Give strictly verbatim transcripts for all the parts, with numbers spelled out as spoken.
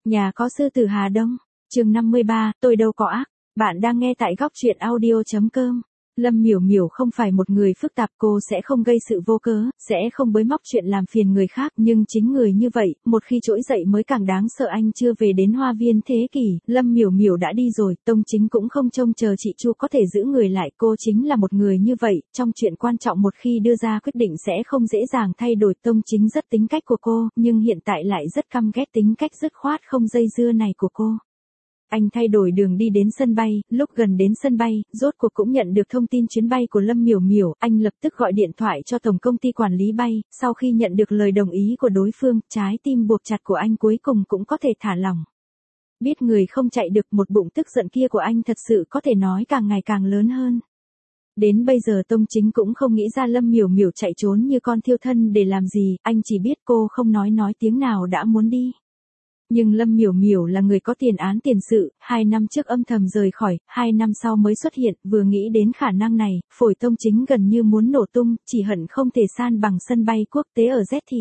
Nhà có sư tử Hà Đông, chương năm mươi ba, tôi đâu có ác. Bạn đang nghe tại góc truyện audio chấm com. Lâm Miểu Miểu không phải một người phức tạp, cô sẽ không gây sự vô cớ, sẽ không bới móc chuyện làm phiền người khác, nhưng chính người như vậy, một khi trỗi dậy mới càng đáng sợ. Anh chưa về đến Hoa Viên Thế Kỷ, Lâm Miểu Miểu đã đi rồi, Tông Chính cũng không trông chờ chị Chu có thể giữ người lại, cô chính là một người như vậy, trong chuyện quan trọng một khi đưa ra quyết định sẽ không dễ dàng thay đổi. Tông Chính rất tính cách của cô, nhưng hiện tại lại rất căm ghét tính cách dứt khoát không dây dưa này của cô. Anh thay đổi đường đi đến sân bay, lúc gần đến sân bay, rốt cuộc cũng nhận được thông tin chuyến bay của Lâm Miểu Miểu, anh lập tức gọi điện thoại cho tổng công ty quản lý bay, sau khi nhận được lời đồng ý của đối phương, trái tim buộc chặt của anh cuối cùng cũng có thể thả lỏng. Biết người không chạy được, một bụng tức giận kia của anh thật sự có thể nói càng ngày càng lớn hơn. Đến bây giờ Tông Chính cũng không nghĩ ra Lâm Miểu Miểu chạy trốn như con thiêu thân để làm gì, anh chỉ biết cô không nói nói tiếng nào đã muốn đi. Nhưng Lâm Miểu Miểu là người có tiền án tiền sự, hai năm trước âm thầm rời khỏi, hai năm sau mới xuất hiện, vừa nghĩ đến khả năng này, phổi Tông Chính gần như muốn nổ tung, chỉ hận không thể san bằng sân bay quốc tế ở Z thì.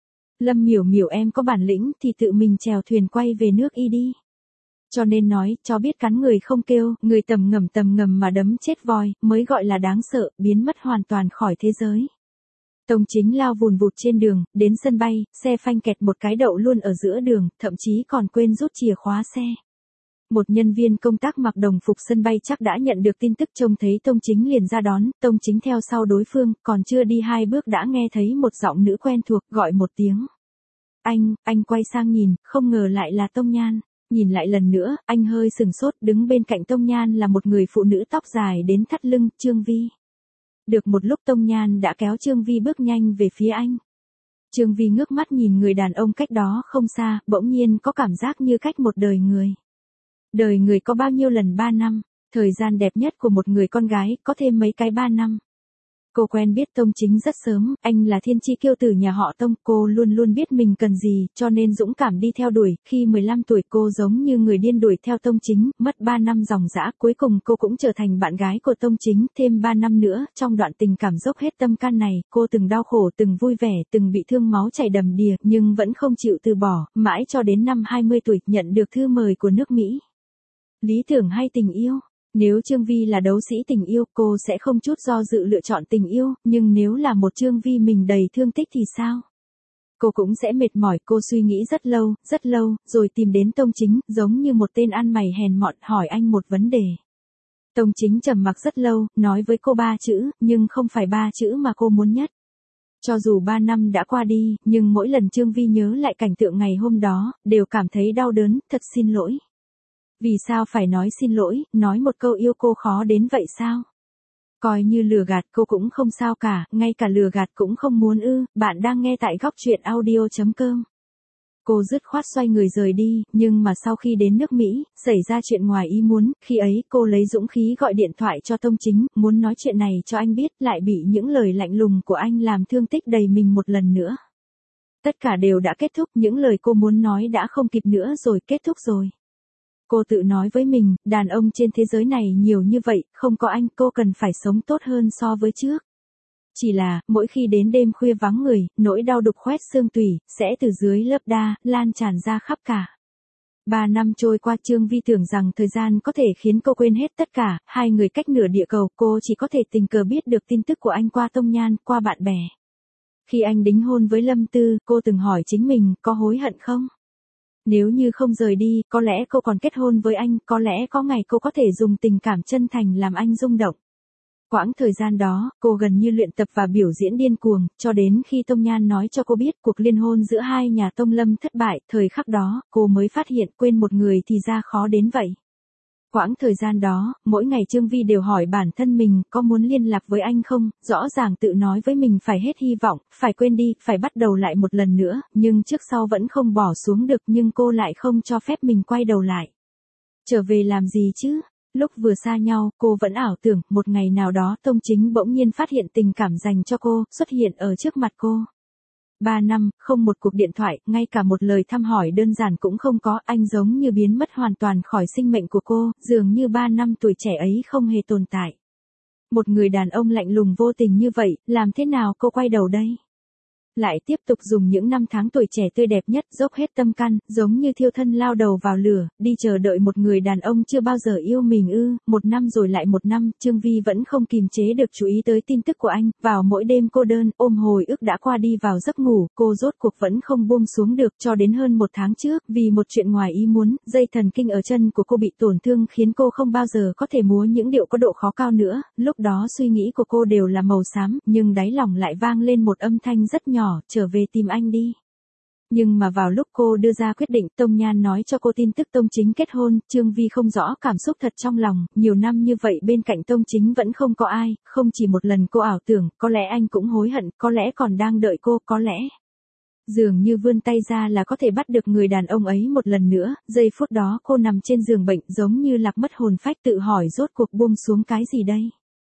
Lâm Miểu Miểu, em có bản lĩnh thì tự mình chèo thuyền quay về nước Y đi. Cho nên nói, chó biết cắn người không kêu, người tầm ngầm tầm ngầm mà đấm chết voi, mới gọi là đáng sợ, biến mất hoàn toàn khỏi thế giới. Tông Chính lao vùn vụt trên đường, đến sân bay, xe phanh kẹt một cái đậu luôn ở giữa đường, thậm chí còn quên rút chìa khóa xe. Một nhân viên công tác mặc đồng phục sân bay chắc đã nhận được tin tức, trông thấy Tông Chính liền ra đón, Tông Chính theo sau đối phương, còn chưa đi hai bước đã nghe thấy một giọng nữ quen thuộc gọi một tiếng. Anh, anh quay sang nhìn, không ngờ lại là Tông Nhan. Nhìn lại lần nữa, anh hơi sừng sốt, đứng bên cạnh Tông Nhan là một người phụ nữ tóc dài đến thắt lưng, Trương Vi. Được một lúc Tông Nhan đã kéo Trương Vi bước nhanh về phía anh. Trương Vi ngước mắt nhìn người đàn ông cách đó không xa, bỗng nhiên có cảm giác như cách một đời người. Đời người có bao nhiêu lần ba năm, thời gian đẹp nhất của một người con gái, có thêm mấy cái ba năm. Cô quen biết Tông Chính rất sớm, anh là thiên chi kiêu tử nhà họ Tông, cô luôn luôn biết mình cần gì, cho nên dũng cảm đi theo đuổi, khi mười lăm tuổi cô giống như người điên đuổi theo Tông Chính, mất ba năm ròng rã, cuối cùng cô cũng trở thành bạn gái của Tông Chính, thêm ba năm nữa, trong đoạn tình cảm dốc hết tâm can này, cô từng đau khổ, từng vui vẻ, từng bị thương máu chảy đầm đìa, nhưng vẫn không chịu từ bỏ, mãi cho đến năm hai mươi tuổi, nhận được thư mời của nước Mỹ. Lý tưởng hay tình yêu? Nếu Trương Vi là đấu sĩ tình yêu, cô sẽ không chút do dự lựa chọn tình yêu, nhưng nếu là một Trương Vi mình đầy thương tích thì sao? Cô cũng sẽ mệt mỏi, cô suy nghĩ rất lâu, rất lâu, rồi tìm đến Tông Chính, giống như một tên ăn mày hèn mọn, hỏi anh một vấn đề. Tông Chính trầm mặc rất lâu, nói với cô ba chữ, nhưng không phải ba chữ mà cô muốn nhất. Cho dù ba năm đã qua đi, nhưng mỗi lần Trương Vi nhớ lại cảnh tượng ngày hôm đó, đều cảm thấy đau đớn, thật xin lỗi. Vì sao phải nói xin lỗi, nói một câu yêu cô khó đến vậy sao? Coi như lừa gạt cô cũng không sao cả, ngay cả lừa gạt cũng không muốn ư. Bạn đang nghe tại góc truyện audio chấm com. Cô dứt khoát xoay người rời đi, nhưng mà sau khi đến nước Mỹ, xảy ra chuyện ngoài ý muốn, khi ấy cô lấy dũng khí gọi điện thoại cho Tông Chính, muốn nói chuyện này cho anh biết, lại bị những lời lạnh lùng của anh làm thương tích đầy mình một lần nữa. Tất cả đều đã kết thúc, những lời cô muốn nói đã không kịp nữa rồi, kết thúc rồi. Cô tự nói với mình, đàn ông trên thế giới này nhiều như vậy, không có anh cô cần phải sống tốt hơn so với trước. Chỉ là, mỗi khi đến đêm khuya vắng người, nỗi đau đục khoét xương tủy, sẽ từ dưới lớp da, lan tràn ra khắp cả. Ba năm trôi qua, Trương Vi tưởng rằng thời gian có thể khiến cô quên hết tất cả, hai người cách nửa địa cầu, cô chỉ có thể tình cờ biết được tin tức của anh qua Tông Nhan, qua bạn bè. Khi anh đính hôn với Lâm Tư, cô từng hỏi chính mình, có hối hận không? Nếu như không rời đi, có lẽ cô còn kết hôn với anh, có lẽ có ngày cô có thể dùng tình cảm chân thành làm anh rung động. Quãng thời gian đó, cô gần như luyện tập và biểu diễn điên cuồng, cho đến khi Tông Nhan nói cho cô biết cuộc liên hôn giữa hai nhà Tông Lâm thất bại, thời khắc đó, cô mới phát hiện quên một người thì ra khó đến vậy. Quãng thời gian đó, mỗi ngày Trương Vi đều hỏi bản thân mình có muốn liên lạc với anh không, rõ ràng tự nói với mình phải hết hy vọng, phải quên đi, phải bắt đầu lại một lần nữa, nhưng trước sau vẫn không bỏ xuống được, nhưng cô lại không cho phép mình quay đầu lại. Trở về làm gì chứ? Lúc vừa xa nhau, cô vẫn ảo tưởng, một ngày nào đó Tông Chính bỗng nhiên phát hiện tình cảm dành cho cô, xuất hiện ở trước mặt cô. Ba năm, không một cuộc điện thoại, ngay cả một lời thăm hỏi đơn giản cũng không có, anh giống như biến mất hoàn toàn khỏi sinh mệnh của cô, dường như ba năm tuổi trẻ ấy không hề tồn tại. Một người đàn ông lạnh lùng vô tình như vậy, làm thế nào cô quay đầu đây? Lại tiếp tục dùng những năm tháng tuổi trẻ tươi đẹp nhất dốc hết tâm can, giống như thiêu thân lao đầu vào lửa, đi chờ đợi một người đàn ông chưa bao giờ yêu mình ư. Một năm rồi lại một năm, Chương Vi vẫn không kìm chế được chú ý tới tin tức của anh. Vào mỗi đêm cô đơn, ôm hồi ức đã qua đi vào giấc ngủ, cô rốt cuộc vẫn không buông xuống được. Cho đến hơn một tháng trước, vì một chuyện ngoài ý muốn, dây thần kinh ở chân của cô bị tổn thương khiến cô không bao giờ có thể múa những điệu có độ khó cao nữa. Lúc đó suy nghĩ của cô đều là màu xám, nhưng đáy lòng lại vang lên một âm thanh rất nhỏ, trở về tìm anh đi. Nhưng mà vào lúc cô đưa ra quyết định, Tông Nhan nói cho cô tin tức Tông Chính kết hôn. Chương Vi không rõ cảm xúc thật trong lòng, nhiều năm như vậy bên cạnh Tông Chính vẫn không có ai, không chỉ một lần cô ảo tưởng, có lẽ anh cũng hối hận, có lẽ còn đang đợi cô, có lẽ dường như vươn tay ra là có thể bắt được người đàn ông ấy một lần nữa. Giây phút đó cô nằm trên giường bệnh giống như lạc mất hồn phách, tự hỏi rốt cuộc buông xuống cái gì đây.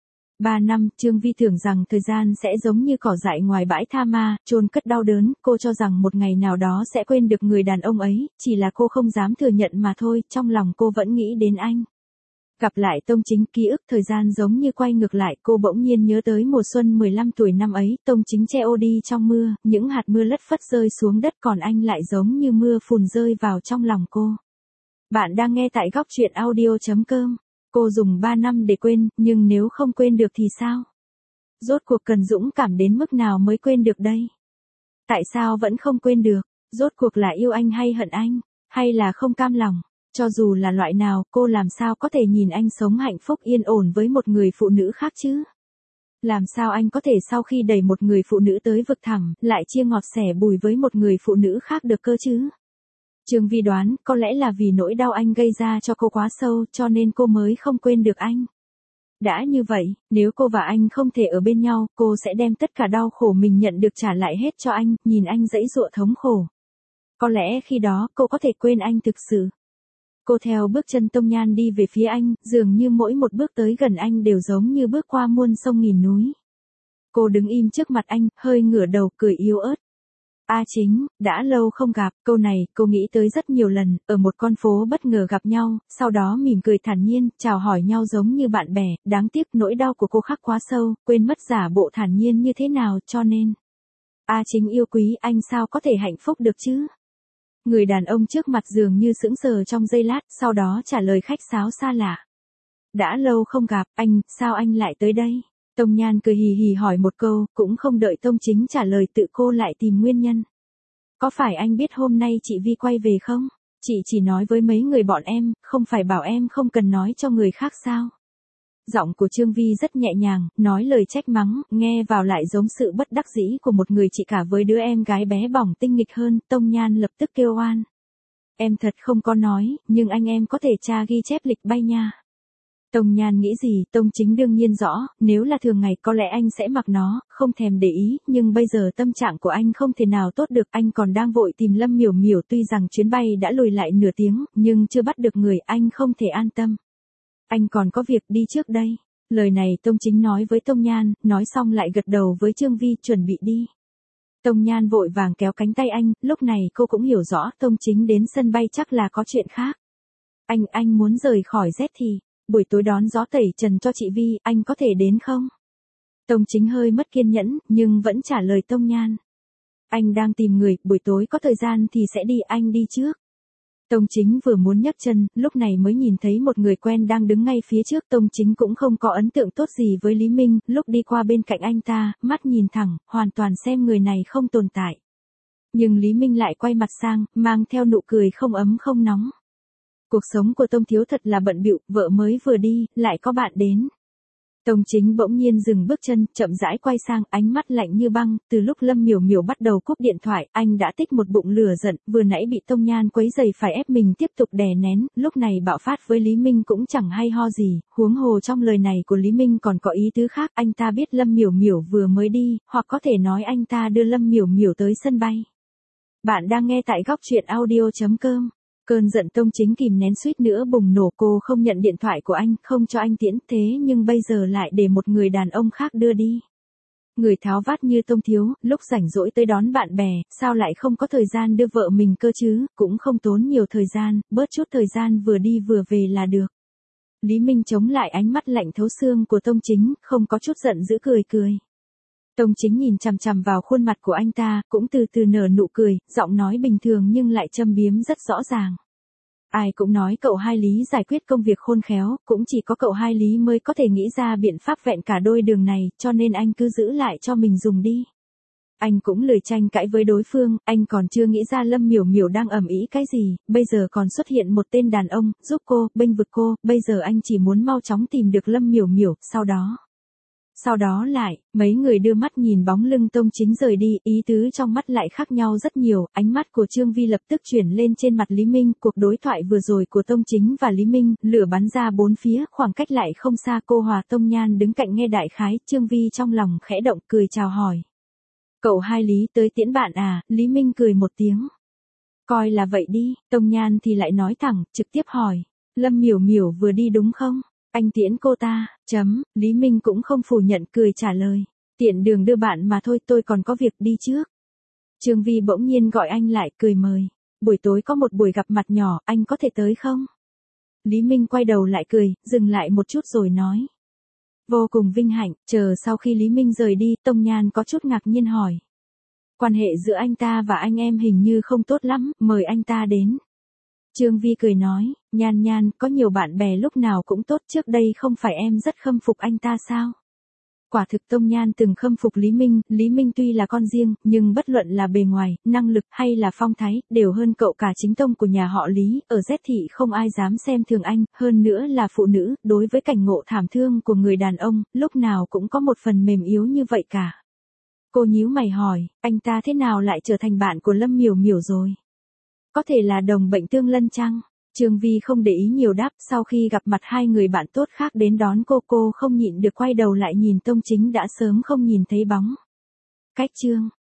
Ba năm, Chương Vi tưởng rằng thời gian sẽ giống như cỏ dại ngoài bãi tha ma, chôn cất đau đớn, cô cho rằng một ngày nào đó sẽ quên được người đàn ông ấy, chỉ là cô không dám thừa nhận mà thôi, trong lòng cô vẫn nghĩ đến anh. Gặp lại Tông Chính, ký ức thời gian giống như quay ngược lại, cô bỗng nhiên nhớ tới mùa xuân mười lăm tuổi năm ấy, Tông Chính che ô đi trong mưa, những hạt mưa lất phất rơi xuống đất còn anh lại giống như mưa phùn rơi vào trong lòng cô. Bạn đang nghe tại góc truyện audio chấm com. Cô dùng ba năm để quên, nhưng nếu không quên được thì sao? Rốt cuộc cần dũng cảm đến mức nào mới quên được đây? Tại sao vẫn không quên được? Rốt cuộc là yêu anh hay hận anh? Hay là không cam lòng? Cho dù là loại nào, cô làm sao có thể nhìn anh sống hạnh phúc yên ổn với một người phụ nữ khác chứ? Làm sao anh có thể sau khi đẩy một người phụ nữ tới vực thẳm, lại chia ngọt sẻ bùi với một người phụ nữ khác được cơ chứ? Chương Vi đoán, có lẽ là vì nỗi đau anh gây ra cho cô quá sâu, cho nên cô mới không quên được anh. Đã như vậy, nếu cô và anh không thể ở bên nhau, cô sẽ đem tất cả đau khổ mình nhận được trả lại hết cho anh, nhìn anh giãy giụa thống khổ. Có lẽ khi đó, cô có thể quên anh thực sự. Cô theo bước chân Tông Nhan đi về phía anh, dường như mỗi một bước tới gần anh đều giống như bước qua muôn sông nghìn núi. Cô đứng im trước mặt anh, hơi ngửa đầu, cười yếu ớt. A Chính, đã lâu không gặp, câu này, cô nghĩ tới rất nhiều lần, ở một con phố bất ngờ gặp nhau, sau đó mỉm cười thản nhiên, chào hỏi nhau giống như bạn bè, đáng tiếc nỗi đau của cô khắc quá sâu, quên mất giả bộ thản nhiên như thế nào, cho nên. A Chính yêu quý, anh sao có thể hạnh phúc được chứ? Người đàn ông trước mặt dường như sững sờ trong giây lát, sau đó trả lời khách sáo xa lạ. Đã lâu không gặp, anh, sao anh lại tới đây? Tông Nhan cười hì hì hỏi một câu, cũng không đợi Tông Chính trả lời tự cô lại tìm nguyên nhân. Có phải anh biết hôm nay chị Vi quay về không? Chị chỉ nói với mấy người bọn em, không phải bảo em không cần nói cho người khác sao? Giọng của Chương Vi rất nhẹ nhàng, nói lời trách mắng, nghe vào lại giống sự bất đắc dĩ của một người chị cả với đứa em gái bé bỏng tinh nghịch hơn. Tông Nhan lập tức kêu oan. Em thật không có nói, nhưng anh em có thể tra ghi chép lịch bay nha. Tông Nhan nghĩ gì, Tông Chính đương nhiên rõ, nếu là thường ngày có lẽ anh sẽ mặc nó, không thèm để ý, nhưng bây giờ tâm trạng của anh không thể nào tốt được, anh còn đang vội tìm Lâm Miểu Miểu, tuy rằng chuyến bay đã lùi lại nửa tiếng, nhưng chưa bắt được người, anh không thể an tâm. Anh còn có việc đi trước đây. Lời này Tông Chính nói với Tông Nhan, nói xong lại gật đầu với Chương Vi chuẩn bị đi. Tông Nhan vội vàng kéo cánh tay anh, lúc này cô cũng hiểu rõ Tông Chính đến sân bay chắc là có chuyện khác. Anh, anh muốn rời khỏi Z thì, buổi tối đón gió tẩy trần cho chị Vi, anh có thể đến không? Tông Chính hơi mất kiên nhẫn, nhưng vẫn trả lời Tông Nhan. Anh đang tìm người, buổi tối có thời gian thì sẽ đi, anh đi trước. Tông Chính vừa muốn nhấc chân, lúc này mới nhìn thấy một người quen đang đứng ngay phía trước. Tông Chính cũng không có ấn tượng tốt gì với Lý Minh, lúc đi qua bên cạnh anh ta, mắt nhìn thẳng, hoàn toàn xem người này không tồn tại. Nhưng Lý Minh lại quay mặt sang, mang theo nụ cười không ấm không nóng. Cuộc sống của Tông thiếu thật là bận bịu, vợ mới vừa đi, lại có bạn đến. Tông Chính bỗng nhiên dừng bước chân, chậm rãi quay sang, ánh mắt lạnh như băng. Từ lúc Lâm Miểu Miểu bắt đầu cúp điện thoại, anh đã tích một bụng lửa giận, vừa nãy bị Tông Nhan quấy rầy phải ép mình tiếp tục đè nén, lúc này bạo phát với Lý Minh cũng chẳng hay ho gì, huống hồ trong lời này của Lý Minh còn có ý tứ khác, anh ta biết Lâm Miểu Miểu vừa mới đi, hoặc có thể nói anh ta đưa Lâm Miểu Miểu tới sân bay. Bạn đang nghe tại góc truyện audio chấm com. Cơn giận Tông Chính kìm nén suýt nữa bùng nổ, cô không nhận điện thoại của anh, không cho anh tiễn, thế nhưng bây giờ lại để một người đàn ông khác đưa đi. Người tháo vát như Tông thiếu, lúc rảnh rỗi tới đón bạn bè, sao lại không có thời gian đưa vợ mình cơ chứ, cũng không tốn nhiều thời gian, bớt chút thời gian vừa đi vừa về là được. Lý Minh chống lại ánh mắt lạnh thấu xương của Tông Chính, không có chút giận dữ cười cười. Tông Chính nhìn chằm chằm vào khuôn mặt của anh ta, cũng từ từ nở nụ cười, giọng nói bình thường nhưng lại châm biếm rất rõ ràng. Ai cũng nói cậu Hai Lý giải quyết công việc khôn khéo, cũng chỉ có cậu Hai Lý mới có thể nghĩ ra biện pháp vẹn cả đôi đường này, cho nên anh cứ giữ lại cho mình dùng đi. Anh cũng lười tranh cãi với đối phương, anh còn chưa nghĩ ra Lâm Miểu Miểu đang ầm ĩ cái gì, bây giờ còn xuất hiện một tên đàn ông, giúp cô, bênh vực cô, bây giờ anh chỉ muốn mau chóng tìm được Lâm Miểu Miểu, sau đó. Sau đó lại, mấy người đưa mắt nhìn bóng lưng Tông Chính rời đi, ý tứ trong mắt lại khác nhau rất nhiều, ánh mắt của Trương Vi lập tức chuyển lên trên mặt Lý Minh, cuộc đối thoại vừa rồi của Tông Chính và Lý Minh, lửa bắn ra bốn phía, khoảng cách lại không xa, cô Hòa Tông Nhan đứng cạnh nghe đại khái, Trương Vi trong lòng khẽ động cười chào hỏi. Cậu Hai Lý tới tiễn bạn à, Lý Minh cười một tiếng. Coi là vậy đi, Tông Nhan thì lại nói thẳng, trực tiếp hỏi, Lâm Miểu Miểu vừa đi đúng không? Anh tiễn cô ta, chấm, Lý Minh cũng không phủ nhận cười trả lời. Tiện đường đưa bạn mà thôi, tôi còn có việc đi trước. Trương Vi bỗng nhiên gọi anh lại, cười mời. Buổi tối có một buổi gặp mặt nhỏ, anh có thể tới không? Lý Minh quay đầu lại cười, dừng lại một chút rồi nói. Vô cùng vinh hạnh, chờ sau khi Lý Minh rời đi, Tông Nhan có chút ngạc nhiên hỏi. Quan hệ giữa anh ta và anh em hình như không tốt lắm, mời anh ta đến. Trương Vi cười nói, Nhan Nhan, có nhiều bạn bè lúc nào cũng tốt, trước đây không phải em rất khâm phục anh ta sao? Quả thực Tông Nhan từng khâm phục Lý Minh, Lý Minh tuy là con riêng, nhưng bất luận là bề ngoài, năng lực hay là phong thái, đều hơn cậu cả chính tông của nhà họ Lý, ở Z thị không ai dám xem thường anh, hơn nữa là phụ nữ, đối với cảnh ngộ thảm thương của người đàn ông, lúc nào cũng có một phần mềm yếu như vậy cả. Cô nhíu mày hỏi, anh ta thế nào lại trở thành bạn của Lâm Miểu Miểu rồi? Có thể là đồng bệnh tương lân chăng? Trương Vi không để ý nhiều đáp, sau khi gặp mặt hai người bạn tốt khác đến đón cô, cô không nhịn được quay đầu lại nhìn Tông Chính đã sớm không nhìn thấy bóng. Cách chương